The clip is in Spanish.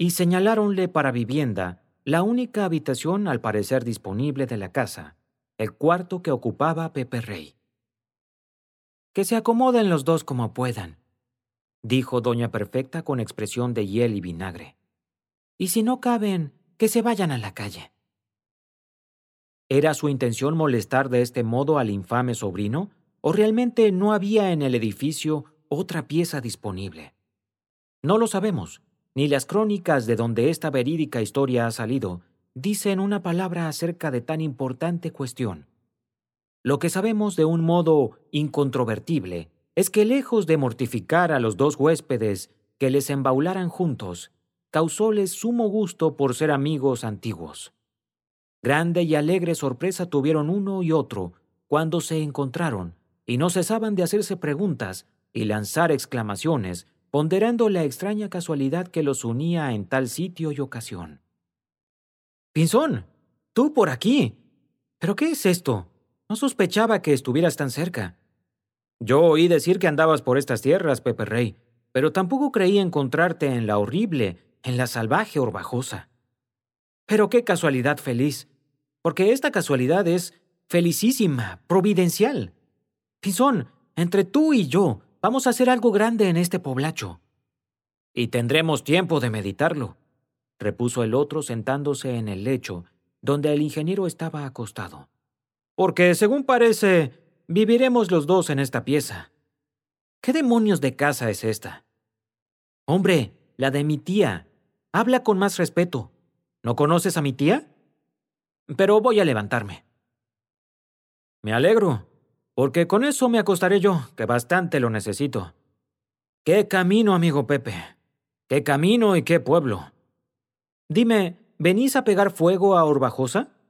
y señaláronle para vivienda la única habitación al parecer disponible de la casa, el cuarto que ocupaba Pepe Rey. «Que se acomoden los dos como puedan», dijo doña Perfecta con expresión de hiel y vinagre. «Y si no caben, que se vayan a la calle». ¿Era su intención molestar de este modo al infame sobrino, o realmente no había en el edificio otra pieza disponible? No lo sabemos, ni las crónicas de donde esta verídica historia ha salido dicen una palabra acerca de tan importante cuestión. Lo que sabemos de un modo incontrovertible es que, lejos de mortificar a los dos huéspedes que les embaularan juntos, causóles sumo gusto por ser amigos antiguos. Grande y alegre sorpresa tuvieron uno y otro cuando se encontraron, y no cesaban de hacerse preguntas y lanzar exclamaciones, ponderando la extraña casualidad que los unía en tal sitio y ocasión. «Pinzón, tú por aquí. ¿Pero qué es esto? No sospechaba que estuvieras tan cerca». «Yo oí decir que andabas por estas tierras, Pepe Rey, pero tampoco creí encontrarte en la horrible, en la salvaje Orbajosa». «Pero qué casualidad feliz, porque esta casualidad es felicísima, providencial. Pinzón, entre tú y yo vamos a hacer algo grande en este poblacho». «Y tendremos tiempo de meditarlo», repuso el otro sentándose en el lecho donde el ingeniero estaba acostado. «Porque, según parece, viviremos los dos en esta pieza». «¿Qué demonios de casa es esta?» «Hombre, la de mi tía. Habla con más respeto. ¿No conoces a mi tía?» «Pero voy a levantarme». «Me alegro, porque con eso me acostaré yo, que bastante lo necesito». «Qué camino, amigo Pepe. Qué camino y qué pueblo. Dime, ¿venís a pegar fuego a Orbajosa?»